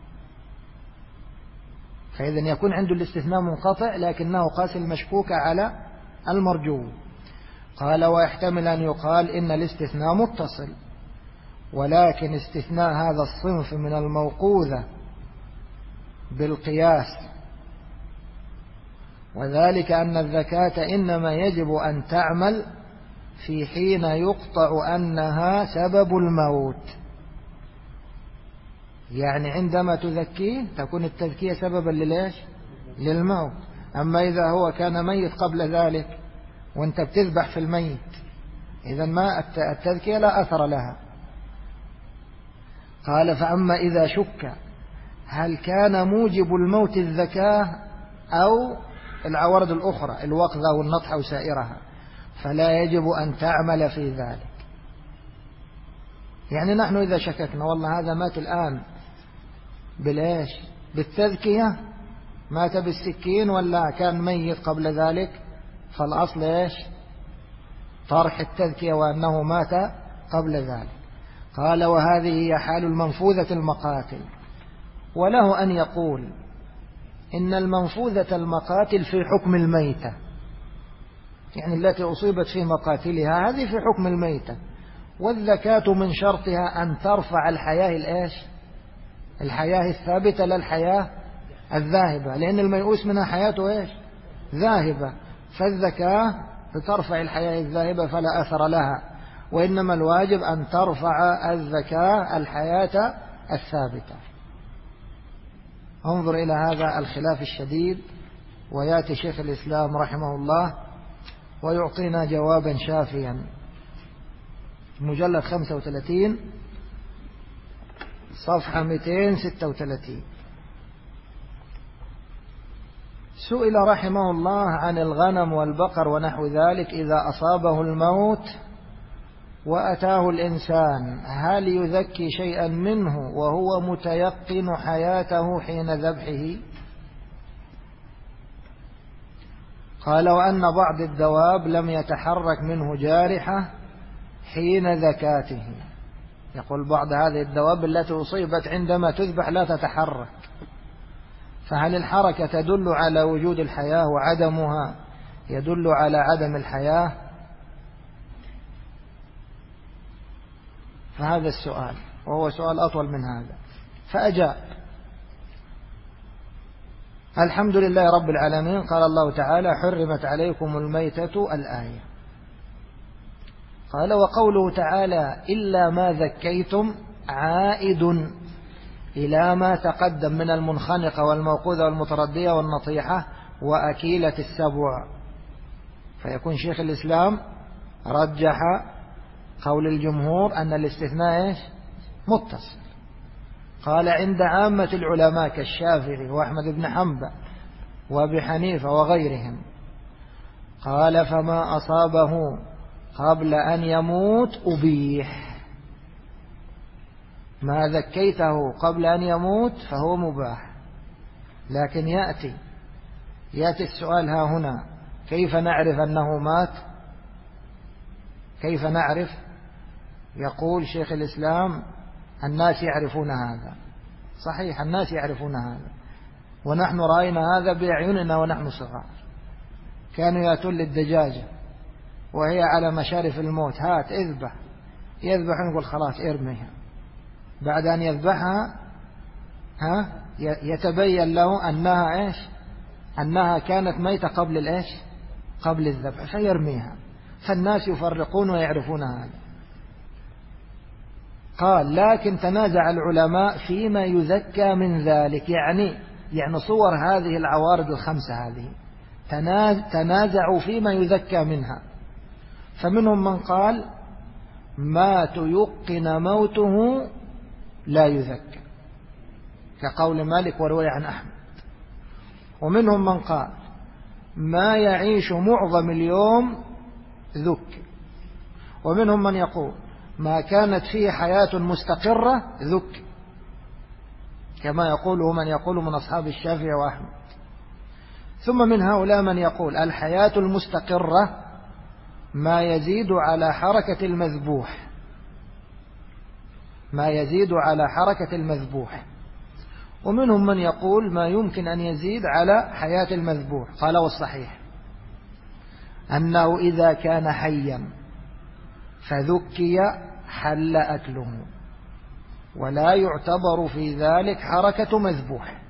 [SPEAKER 1] فإذا يكون عنده الاستثناء منقطع لكنه قاس المشكوك على المرجو. قال ويحتمل أن يقال إن الاستثناء متصل، ولكن استثناء هذا الصنف من الموقوذة بالقياس، وذلك أن الزكاة إنما يجب أن تعمل في حين يقطع أنها سبب الموت، يعني عندما تزكيه تكون التزكية سببا للموت. أما إذا هو كان ميت قبل ذلك وانت بتذبح في الميت، إذا ما التزكية لا أثر لها. قال فأما إذا شك هل كان موجب الموت الزكاة أو العوارض الأخرى الوقذ أو النطح أو سائرها فلا يجب أن تعمل في ذلك. يعني نحن إذا شككنا والله هذا مات الآن بالتذكية، مات بالسكين ولا كان ميت قبل ذلك، فالأصل طرح التذكية وأنه مات قبل ذلك. قال وهذه هي حال المنفوذة المقاتل. وله أن يقول إن المنفوذة المقاتل في حكم الميتة، يعني التي أصيبت في مقاتلها هذه في حكم الميتة، والزكاة من شرطها أن ترفع الحياة الثابتة للحياة الذاهبة، لأن الميؤوس منها حياته ذاهبة، فالزكاة بترفع الحياة الذاهبة فلا أثر لها، وإنما الواجب أن ترفع الزكاة الحياة الثابتة. انظر إلى هذا الخلاف الشديد، ويأتي شيخ الإسلام رحمه الله ويعطينا جوابا شافيا. مجلد 35 صفحة 236. سئل رحمه الله عن الغنم والبقر ونحو ذلك إذا أصابه الموت وأتاه الإنسان هل يزكي شيئا منه وهو متيقن حياته حين ذبحه؟ قال وأن بعض الدواب لم يتحرك منه جارحة حين زكاته. يقول بعض هذه الدواب التي أصيبت عندما تذبح لا تتحرك، فهل الحركة تدل على وجود الحياة وعدمها يدل على عدم الحياة؟ فهذا السؤال، وهو سؤال أطول من هذا، فأجاب الحمد لله رب العالمين. قال الله تعالى حرمت عليكم الميتة الآية. قال وقوله تعالى إلا ما ذكيتم عائد إلى ما تقدم من المنخنقة والموقوذة والمتردية والنطيحة وأكيلة السبع، فيكون شيخ الإسلام رجح قول الجمهور أن الاستثناء متصل. قال عند عامة العلماء كالشافعي وأحمد بن حنبل وأبي حنيفة وغيرهم، قال فما أصابه قبل أن يموت أبيح، ما ذكيته قبل أن يموت فهو مباح. لكن يأتي السؤال ها هنا، كيف نعرف أنه مات؟ كيف نعرف؟ يقول شيخ الإسلام الناس يعرفون هذا، صحيح الناس يعرفون هذا، ونحن رأينا هذا بأعيننا ونحن صغار. كانوا يأتون للدجاجة وهي على مشارف الموت، هات اذبح، يذبح نقول خلاص ارميها. بعد أن يذبحها يتبين له أنها كانت ميتة قبل الذبح فيرميها. فالناس يفرقون ويعرفون هذا. قال لكن تنازع العلماء فيما يزكى من ذلك، يعني صور هذه العوارض الخمسة هذه تنازعوا فيما يزكى منها. فمنهم من قال ما تيقن موته لا يزكى كقول مالك وروي عن أحمد، ومنهم من قال ما يعيش معظم اليوم ذك، ومنهم من يقول ما كانت فيه حياة مستقرة ذك، كما يقوله من يقول من أصحاب الشافعي وأحمد. ثم من هؤلاء من يقول الحياة المستقرة ما يزيد على حركة المذبوح، ما يزيد على حركة المذبوح. ومنهم من يقول ما يمكن أن يزيد على حياة المذبوح. قال والصحيح أنه إذا كان حيا فذكي حل أكله، ولا يعتبر في ذلك حركة مذبوح،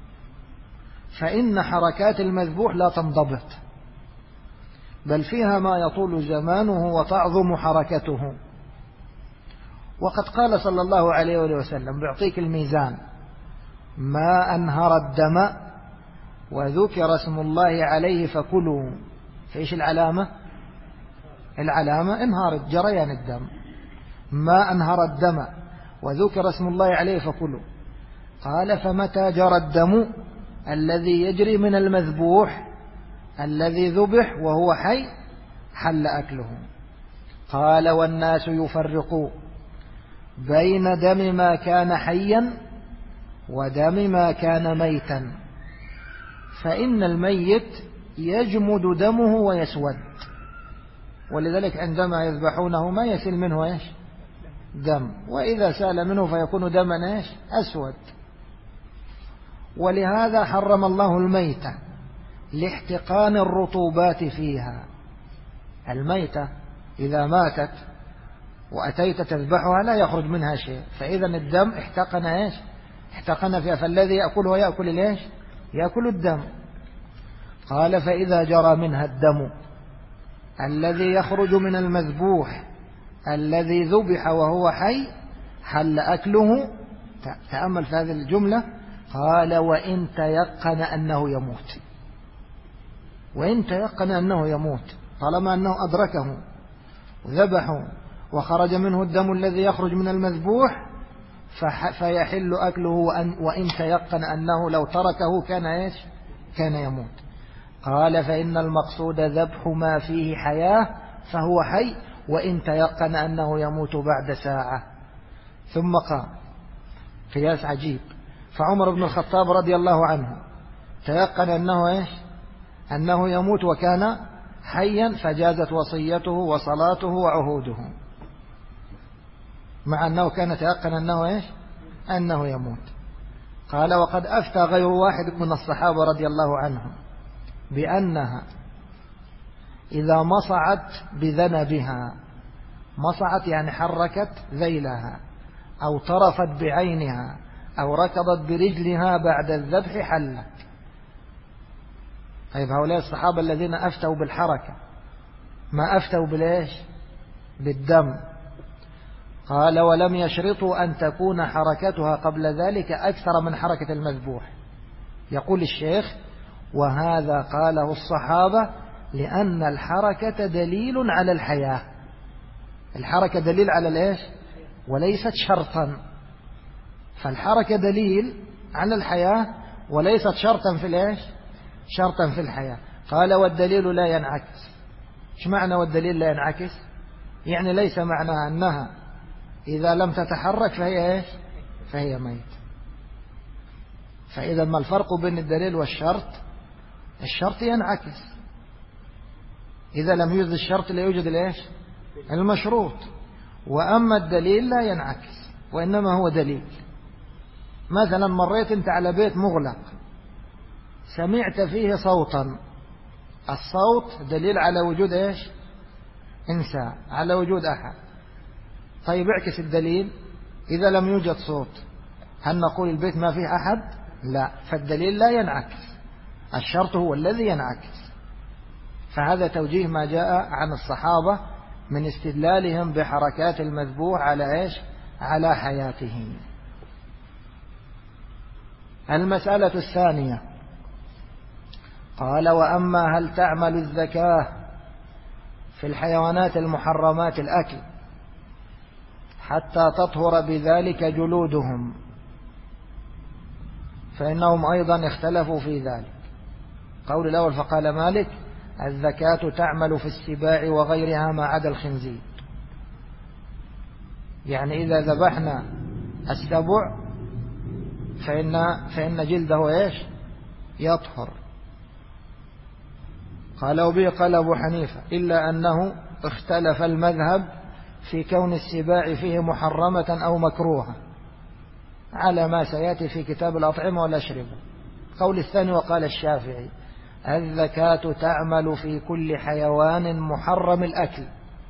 [SPEAKER 1] فإن حركات المذبوح لا تنضبط، بل فيها ما يطول زمانه وتعظم حركته. وقد قال صلى الله عليه وسلم بيعطيك الميزان: ما أنهر الدم وذكر اسم الله عليه فكلوا. فإيش العلامة؟ العلامة انهار جريان الدم. ما أنهر الدم وذكر اسم الله عليه فكلوا. قال فمتى جرى الدم الذي يجري من المذبوح الذي ذبح وهو حي حل أكله. قال والناس يفرقوا بين دم ما كان حيا ودم ما كان ميتا، فإن الميت يجمد دمه ويسود، ولذلك عندما يذبحونه ما يسيل منه ايش؟ دم، وإذا سال منه فيكون دما ايش؟ أسود. ولهذا حرم الله الميتة لاحتقان الرطوبات فيها. الميتة إذا ماتت وأتيت تذبحها لا يخرج منها شيء، فإذا الدم احتقن ايش؟ احتقن فيها، فالذي يأكلها يأكل الايش؟ يأكل الدم. قال فإذا جرى منها الدم الذي يخرج من المذبوح الذي ذبح وهو حي حل أكله. تأمل في هذه الجملة. قال وإن تيقن أنه يموت، وإن تيقن أنه يموت، طالما أنه أدركه وذبحه وخرج منه الدم الذي يخرج من المذبوح فيحل أكله، وإن تيقن أنه لو تركه كان إيش؟ كان يموت. قال فإن المقصود ذبح ما فيه حياة فهو حي، وإن تيقن أنه يموت بعد ساعة. ثم قال قياس عجيب: فعمر بن الخطاب رضي الله عنه تيقن أنه إيش؟ أنه يموت وكان حيا، فجازت وصيته وصلاته وعهوده، مع أنه كان تيقن أنه إيش؟ أنه يموت. قال وقد أفتى غير واحد من الصحابة رضي الله عنهم بأنها إذا مصعت بذنبها، مصعت يعني حركت ذيلها أو طرفت بعينها أو ركضت برجلها بعد الذبح حلت. طيب هؤلاء الصحابة الذين أفتوا بالحركة ما أفتوا بالإيش؟ بالدم. قال ولم يشرطوا أن تكون حركتها قبل ذلك أكثر من حركة المذبوح. يقول الشيخ: وهذا قاله الصحابة لأن الحركة دليل على الحياة. الحركة دليل على الإيش؟ وليست شرطا. فالحركة دليل على الحياة وليست شرطا في الإيش؟ شرطا في الحياة. قال والدليل لا ينعكس. ايش معنى والدليل لا ينعكس؟ يعني ليس معناها أنها إذا لم تتحرك فهي إيش؟ فهي ميت. فإذا ما الفرق بين الدليل والشرط؟ الشرط ينعكس، إذا لم يوجد الشرط لا يوجد الإيش؟ المشروط. وأما الدليل لا ينعكس وإنما هو دليل. مثلا مريت أنت على بيت مغلق سمعت فيه صوتا، الصوت دليل على وجود إيش؟ إنسان، على وجود أحد. طيب اعكس الدليل، إذا لم يوجد صوت هل نقول البيت ما فيه أحد؟ لا، فالدليل لا ينعكس، الشرط هو الذي ينعكس. فهذا توجيه ما جاء عن الصحابة من استدلالهم بحركات المذبوح على إيش؟ على حياته. المسألة الثانية قال وأما هل تعمل الزكاة في الحيوانات المحرمات الأكل حتى تطهر بذلك جلودهم، فإنهم أيضا اختلفوا في ذلك. القول الأول فقال مالك الزكاة تعمل في السباع وغيرها ما عدا الخنزير، يعني إذا ذبحنا السبع فإن جلده إيش يطهر. قال وبه قال أبو حنيفة إلا أنه اختلف المذهب في كون السباع فيه محرمة أو مكروهة على ما سيأتي في كتاب الأطعمة والأشربة. قول الثاني وقال الشافعي الزكاة تعمل في كل حيوان محرم الأكل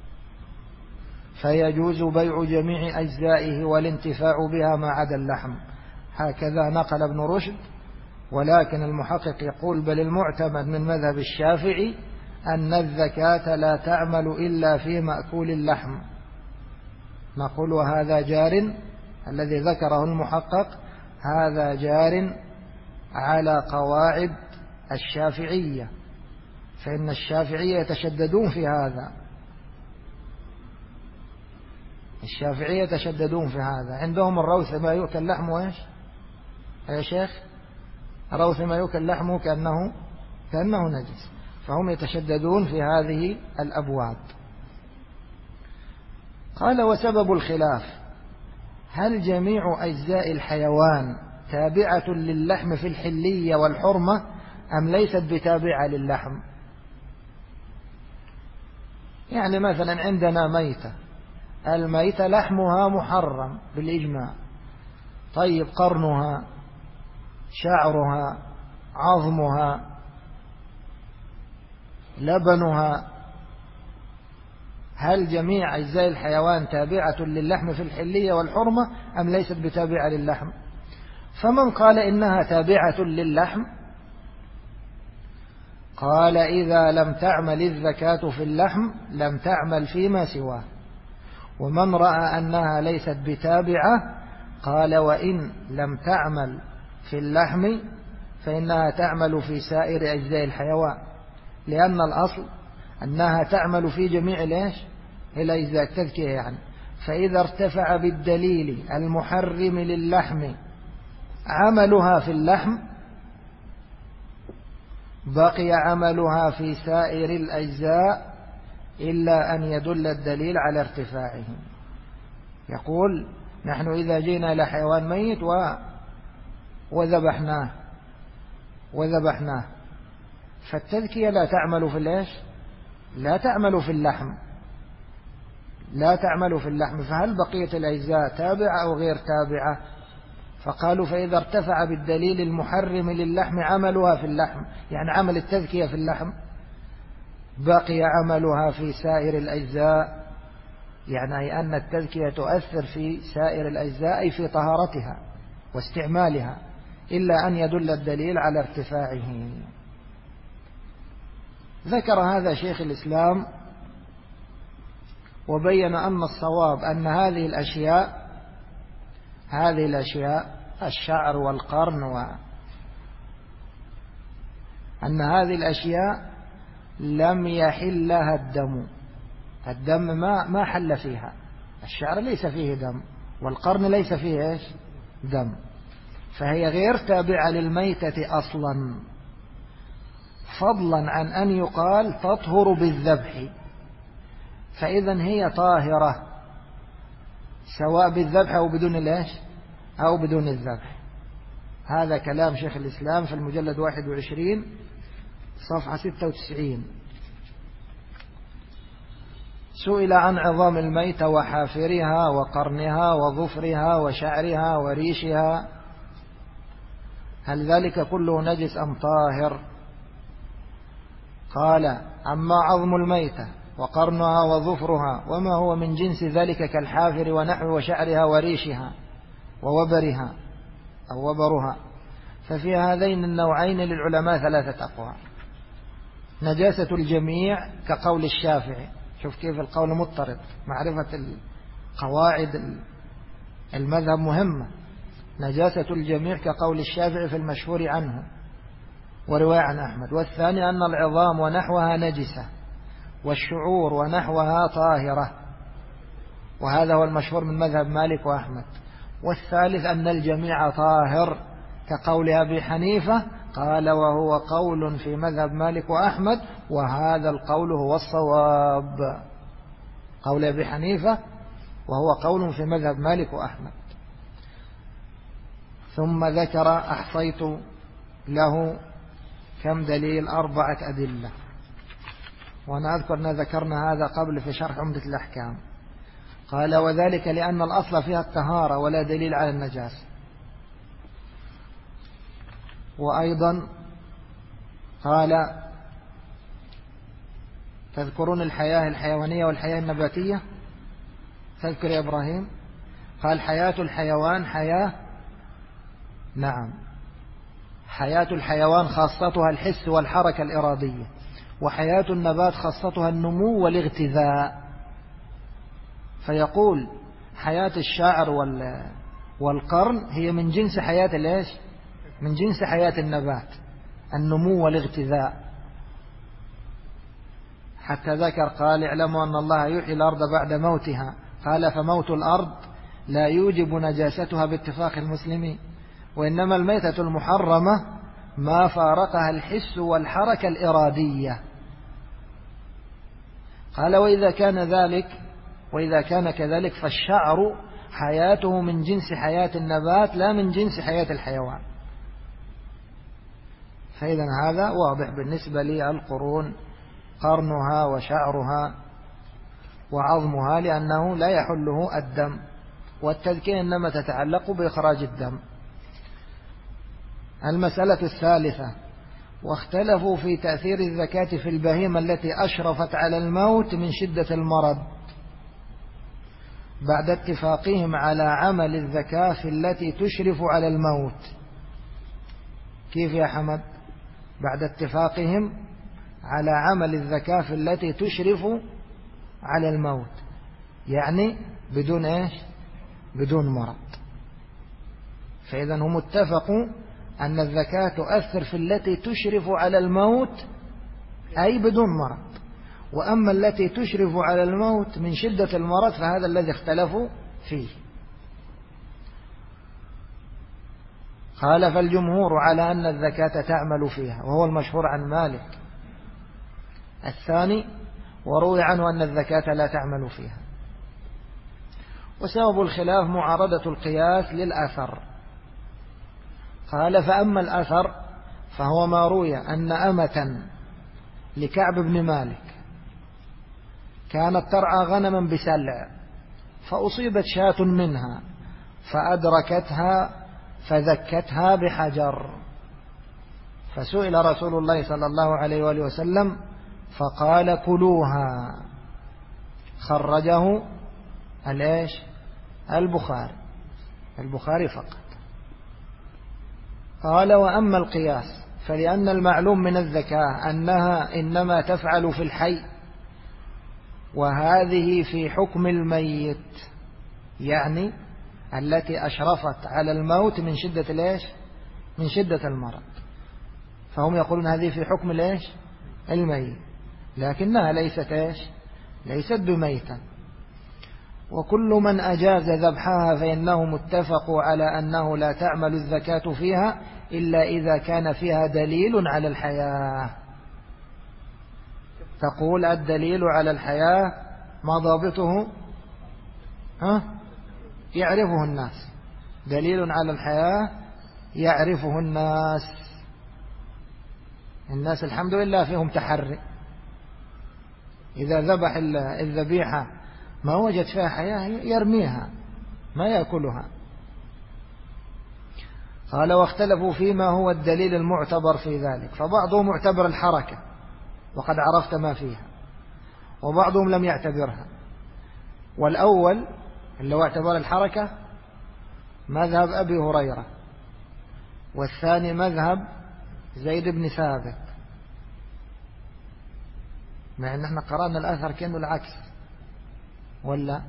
[SPEAKER 1] فيجوز بيع جميع أجزائه والانتفاع بها ما عدا اللحم. هكذا نقل ابن رشد، ولكن المحقق يقول بل المعتمد من مذهب الشافعي أن الزكاة لا تعمل إلا في مأكول اللحم. نقول وهذا جار، الذي ذكره المحقق هذا جار على قواعد الشافعية، فإن الشافعية يتشددون في هذا، الشافعية يتشددون في هذا. عندهم الروث ما يؤكل لحمه إيش يا شيخ؟ روث ما يؤكل لحمه كأنه نجس، فهم يتشددون في هذه الأبواب. قال وسبب الخلاف هل جميع أجزاء الحيوان تابعة للحم في الحلية والحرمة أم ليست بتابعة للحم؟ يعني مثلا عندنا ميتة، الميتة لحمها محرم بالإجماع، طيب قرنها شعرها عظمها لبنها، هل جميع أجزاء الحيوان تابعة للحم في الحلية والحرمة أم ليست بتابعة للحم؟ فمن قال إنها تابعة للحم قال إذا لم تعمل الزكاة في اللحم لم تعمل فيما سواه. ومن رأى أنها ليست بتابعة قال وإن لم تعمل في اللحم فإنها تعمل في سائر أجزاء الحيوان، لأن الأصل أنها تعمل في جميع الأجزاء التذكية يعني. فإذا ارتفع بالدليل المحرم للحم عملها في اللحم بقي عملها في سائر الأجزاء إلا أن يدل الدليل على ارتفاعه. يقول نحن إذا جينا إلى حيوان ميت وذبحناه فالتذكية لا تعمل في لا تعمل في اللحم، لا تعمل في اللحم، فهل بقية الأجزاء تابعة أو غير تابعة؟ فقالوا فإذا ارتفع بالدليل المحرم للحم عملها في اللحم، يعني عمل التذكية في اللحم، بقي عملها في سائر الأجزاء، يعني أن التذكية تؤثر في سائر الأجزاء أي في طهارتها واستعمالها، إلا أن يدل الدليل على ارتفاعه. ذكر هذا شيخ الإسلام وبين أن الصواب أن هذه الأشياء الشعر والقرن أن هذه الأشياء لم يحل لها الدم ما حل فيها. الشعر ليس فيه دم والقرن ليس فيه دم، فهي غير تابعة للميتة أصلا، فضلا عن أن يقال تطهر بالذبح، فإذا هي طاهرة سواء بالذبح أو بدون الذبح. هذا كلام شيخ الإسلام في المجلد 21 صفحة 96. سئل عن عظام الميتة وحافرها وقرنها وظفرها وشعرها وريشها هل ذلك كله نجس أم طاهر؟ قال أما عظم الميتة وقرنها وظفرها وما هو من جنس ذلك كالحافر ونحو وشعرها وريشها ووبرها أو وبرها ففي هذين النوعين للعلماء 3 أقوال. نجاسة الجميع كقول الشافعي، شوف كيف القول مضطرد، معرفة القواعد المذهب مهمة. نجاسة الجميع كقول الشافعي في المشهور عنه ورواية عن أحمد. والثاني أن العظام ونحوها نجسة والشعور ونحوها طاهرة، وهذا هو المشهور من مذهب مالك وأحمد. والثالث أن الجميع طاهر كقول أبي حنيفة قال وهو قول في مذهب مالك وأحمد، وهذا القول هو الصواب، قول أبي حنيفة، وهو قول في مذهب مالك وأحمد. ثم ذكر، أحصيت له كم دليل، 4 أدلة، وأنا أذكر أن ذكرنا هذا قبل في شرح عمدة الأحكام. قال وذلك لأن الأصل فيها الطهارة ولا دليل على النجاسة. وأيضا قال تذكرون الحياة الحيوانية والحياة النباتية؟ تذكر يا إبراهيم؟ قال حياة الحيوان حياة، نعم، حياة الحيوان خاصتها الحس والحركة الإرادية، وحياة النبات خاصتها النمو والاغتذاء. فيقول حياة الشعر والقرن هي من جنس حياة الإيش؟ من جنس حياة النبات، النمو والاغتذاء. حتى ذكر قال اعلموا أن الله يحيي الأرض بعد موتها، قال فموت الأرض لا يوجب نجاستها باتفاق المسلمين، وإنما الميتة المحرمة ما فارقها الحس والحركة الإرادية. قال وإذا كان كذلك فالشعر حياته من جنس حياة النبات لا من جنس حياة الحيوان. فإذا هذا واضح بالنسبة للقرون، قرنها وشعرها وعظمها، لأنه لا يحله الدم، والتذكية إنما تتعلق بإخراج الدم. المسألة الثالثة، واختلفوا في تأثير الزكاة في البهيمة التي أشرفت على الموت من شدة المرض، بعد اتفاقهم على عمل الزكاة في التي تشرف على الموت. كيف يا حمد؟ بعد اتفاقهم على عمل الزكاة في التي تشرف على الموت، يعني بدون إيش؟ بدون مرض. فإذا هم اتفقوا أن الزكاة تؤثر في التي تشرف على الموت أي بدون مرض، وأما التي تشرف على الموت من شدة المرض فهذا الذي اختلفوا فيه. قال فالجمهور على أن الزكاة تعمل فيها، وهو المشهور عن مالك. الثاني وروي عنه أن الزكاة لا تعمل فيها. وسبب الخلاف معارضة القياس للأثر. قال فأما الأثر فهو ما روي أن أمة لكعب بن مالك كانت ترعى غنما بسلع، فأصيبت شاة منها فأدركتها فذكتها بحجر، فسئل رسول الله صلى الله عليه وآله وسلم فقال كلوها. خرجه البخاري فقط. قال وأما القياس فلأن المعلوم من الزكاة أنها إنما تفعل في الحي، وهذه في حكم الميت، يعني التي أشرفت على الموت من شدة من شدة المرض. فهم يقولون هذه في حكم الميت، لكنها ليست بميتة. وكل من أجاز ذبحها فإنهم اتفقوا على أنه لا تعمل الزكاة فيها إلا إذا كان فيها دليل على الحياة. تقول الدليل على الحياة ما ضابطه؟ يعرفه الناس. دليل على الحياة يعرفه الناس الحمد لله فيهم تحري. إذا ذبح الذبيحة ما وجد فيها حياة يرميها، ما يأكلها. قال واختلفوا فيما هو الدليل المعتبر في ذلك، فبعضهم معتبر الحركة وقد عرفت ما فيها، وبعضهم لم يعتبرها. والأول اللي هو اعتبر الحركة مذهب أبي هريرة، والثاني مذهب زيد بن ثابت، مع أن احنا قرأنا الأثر كأنه العكس ولا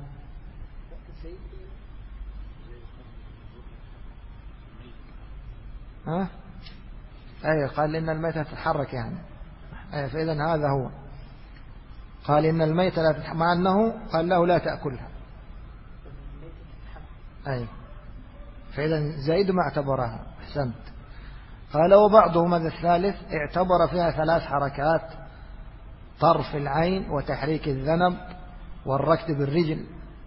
[SPEAKER 1] أي قال إن الميتة تتحرك يعني فإذا هذا هو. قال إن الميتة لا تتحرك، مع أنه قال له لا تأكلها. أي فإذا زيد ما اعتبرها. أحسنت. قال وبعضهم هذا الثالث اعتبر فيها 3 حركات: طرف العين وتحريك الذنب والركض بالرجل،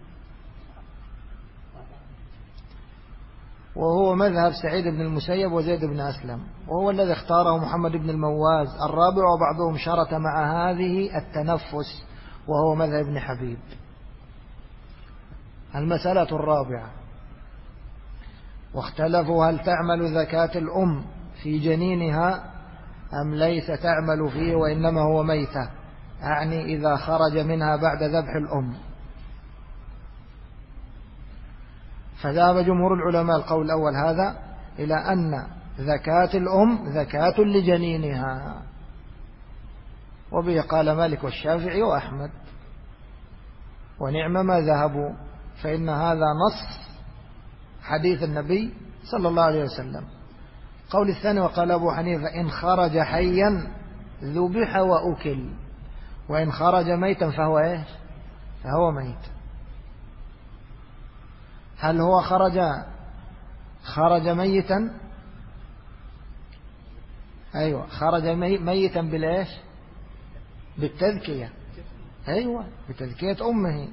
[SPEAKER 1] وهو مذهب سعيد بن المسيب وزيد بن أسلم، وهو الذي اختاره محمد بن المواز الرابع. وبعضهم شرط مع هذه التنفس وهو مذهب ابن حبيب. المسألة الرابعة: واختلفوا هل تعمل زكاة الأم في جنينها أم ليس تعمل فيه وإنما هو ميتة، يعني إذا خرج منها بعد ذبح الأم. فذهب جمهور العلماء القول الأول هذا إلى أن زكاة الأم زكاة لجنينها، وبه قال مالك والشافعي وأحمد، ونعم ما ذهبوا، فإن هذا نص حديث النبي صلى الله عليه وسلم. قول الثاني: وقال أبو حنيفة إن خرج حيا ذبح وأكل، وإن خرج ميتا فهو إيش؟ فهو ميت. هل هو خرج ميتا؟ أيوة، خرج ميتا بالإيش؟ بالتذكية. أيوة، بتذكية أمه.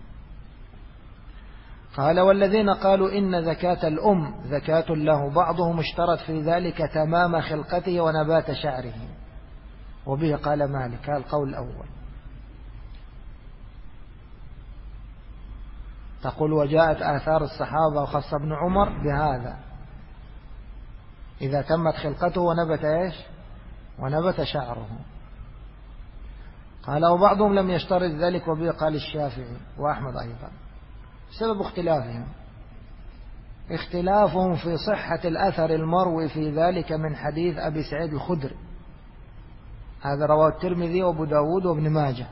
[SPEAKER 1] قال والذين قالوا إن زكاة الأم زكاة له بعضهم اشترط في ذلك تمام خلقته ونبات شعره، وبه قال مالك. هذا القول الأول. تقول وجاءت آثار الصحابة وخص ابن عمر بهذا إذا تمت خلقته ونبت إيش؟ ونبت شعره. قال وبعضهم لم يشترط ذلك، وبه قال الشافعي وأحمد أيضا. سبب اختلافهم في صحة الأثر المروي في ذلك من حديث أبي سعيد الخدري، هذا رواه الترمذي وابو داود وابن ماجه.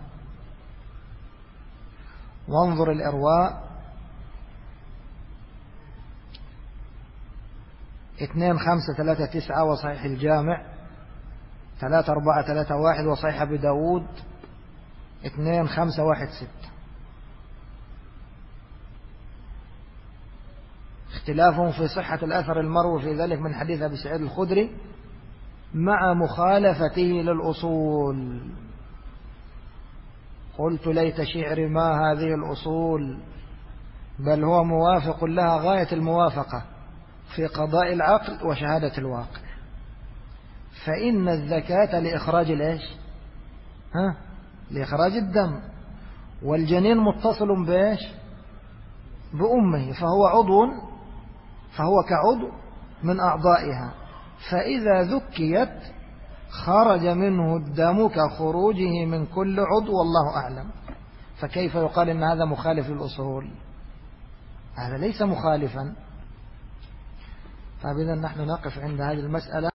[SPEAKER 1] وانظر الإرواء 2539 وصحيح الجامع 3431 وصحيح أبي داود 2516. اختلافهم في صحة الأثر المروي في ذلك من حديث أبي سعيد الخدري مع مخالفته للأصول. قلت ليت شعر ما هذه الأصول، بل هو موافق لها غاية الموافقة في قضاء العقل وشهادة الواقع. فإن الزكاة لإخراج الإيش؟ لإخراج الدم، والجنين متصل بإيش؟ بأمه، فهو كعضو من أعضائها، فإذا ذكيت خرج منه الدم كخروجه من كل عضو، والله أعلم. فكيف يقال إن هذا مخالف للأصول؟ هذا ليس مخالفا. فإذا نحن نقف عند هذه المسألة.